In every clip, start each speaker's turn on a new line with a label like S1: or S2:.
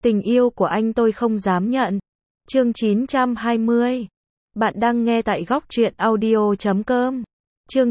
S1: Tình yêu của anh tôi không dám nhận. Chương 920. Bạn đang nghe tại góc truyện audio.com. Chương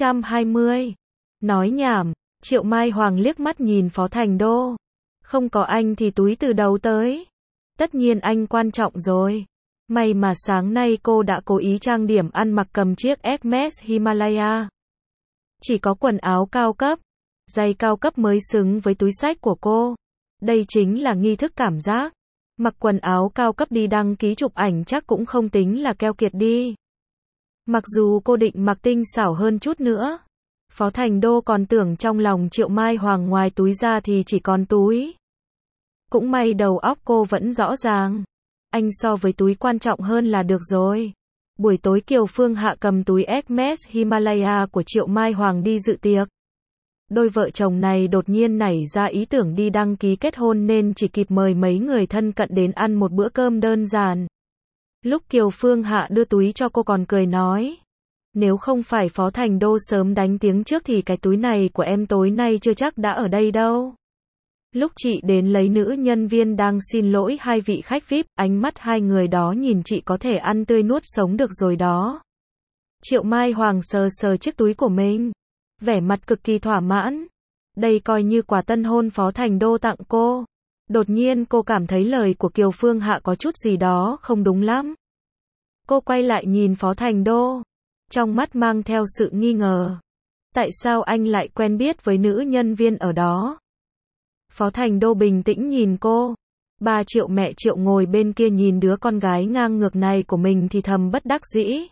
S1: 920. Nói nhảm, Triệu Mai Hoàng liếc mắt nhìn Phó Thành Đô. Không có anh thì túi từ đầu tới. Tất nhiên anh quan trọng rồi. May mà sáng nay cô đã cố ý trang điểm ăn mặc cầm chiếc Hermes Himalaya. Chỉ có quần áo cao cấp, giày cao cấp mới xứng với túi xách của cô. Đây chính là nghi thức cảm giác. Mặc quần áo cao cấp đi đăng ký chụp ảnh chắc cũng không tính là keo kiệt đi. Mặc dù cô định mặc tinh xảo hơn chút nữa, Phó Thành Đô còn tưởng trong lòng Triệu Mai Hoàng ngoài túi ra thì chỉ còn túi. Cũng may đầu óc cô vẫn rõ ràng. Anh so với túi quan trọng hơn là được rồi. Buổi tối Kiều Phương Hạ cầm túi Hermes Himalaya của Triệu Mai Hoàng đi dự tiệc. Đôi vợ chồng này đột nhiên nảy ra ý tưởng đi đăng ký kết hôn nên chỉ kịp mời mấy người thân cận đến ăn một bữa cơm đơn giản. Lúc Kiều Phương Hạ đưa túi cho cô còn cười nói, nếu không phải Phó Thành Đô sớm đánh tiếng trước thì cái túi này của em tối nay chưa chắc đã ở đây đâu. Lúc chị đến lấy nữ nhân viên đang xin lỗi hai vị khách VIP, ánh mắt hai người đó nhìn chị có thể ăn tươi nuốt sống được rồi đó. Triệu Mai Hoàng sờ sờ chiếc túi của mình, vẻ mặt cực kỳ thỏa mãn. Đây coi như quà tân hôn Phó Thành Đô tặng cô. Đột nhiên cô cảm thấy lời của Kiều Phương Hạ có chút gì đó không đúng lắm. Cô quay lại nhìn Phó Thành Đô, trong mắt mang theo sự nghi ngờ. Tại sao anh lại quen biết với nữ nhân viên ở đó? Phó Thành Đô bình tĩnh nhìn cô. Ba Triệu mẹ Triệu ngồi bên kia nhìn đứa con gái ngang ngược này của mình thì thầm bất đắc dĩ.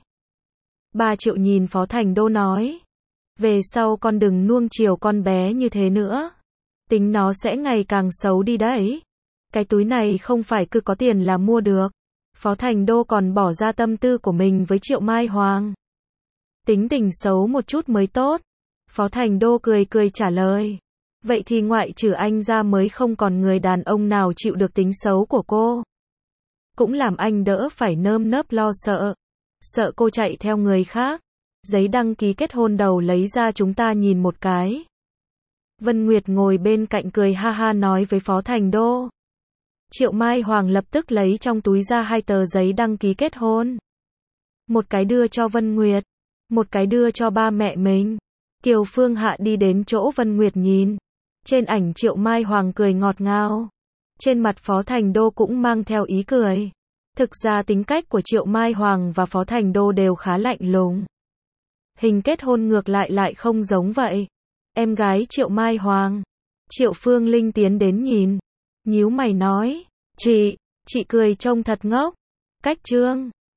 S1: Ba Triệu nhìn Phó Thành Đô nói, về sau con đừng nuông chiều con bé như thế nữa. Tính nó sẽ ngày càng xấu đi đấy. Cái túi này không phải cứ có tiền là mua được. Phó Thành Đô còn bỏ ra tâm tư của mình với Triệu Mai Hoàng. Tính tình xấu một chút mới tốt. Phó Thành Đô cười cười trả lời. Vậy thì ngoại trừ anh ra mới không còn người đàn ông nào chịu được tính xấu của cô. Cũng làm anh đỡ phải nơm nớp lo sợ. Sợ cô chạy theo người khác. Giấy đăng ký kết hôn đầu lấy ra chúng ta nhìn một cái. Vân Nguyệt ngồi bên cạnh cười ha ha nói với Phó Thành Đô. Triệu Mai Hoàng lập tức lấy trong túi ra hai tờ giấy đăng ký kết hôn. Một cái đưa cho Vân Nguyệt, một cái đưa cho ba mẹ mình. Kiều Phương Hạ đi đến chỗ Vân Nguyệt nhìn. Trên ảnh Triệu Mai Hoàng cười ngọt ngào. Trên mặt Phó Thành Đô cũng mang theo ý cười. Thực ra tính cách của Triệu Mai Hoàng và Phó Thành Đô đều khá lạnh lùng. Hình kết hôn ngược lại không giống vậy. Em gái Triệu Mai Hoàng, Triệu Phương Linh tiến đến nhìn. Nhíu mày nói, chị cười trông thật ngốc. Cách trương.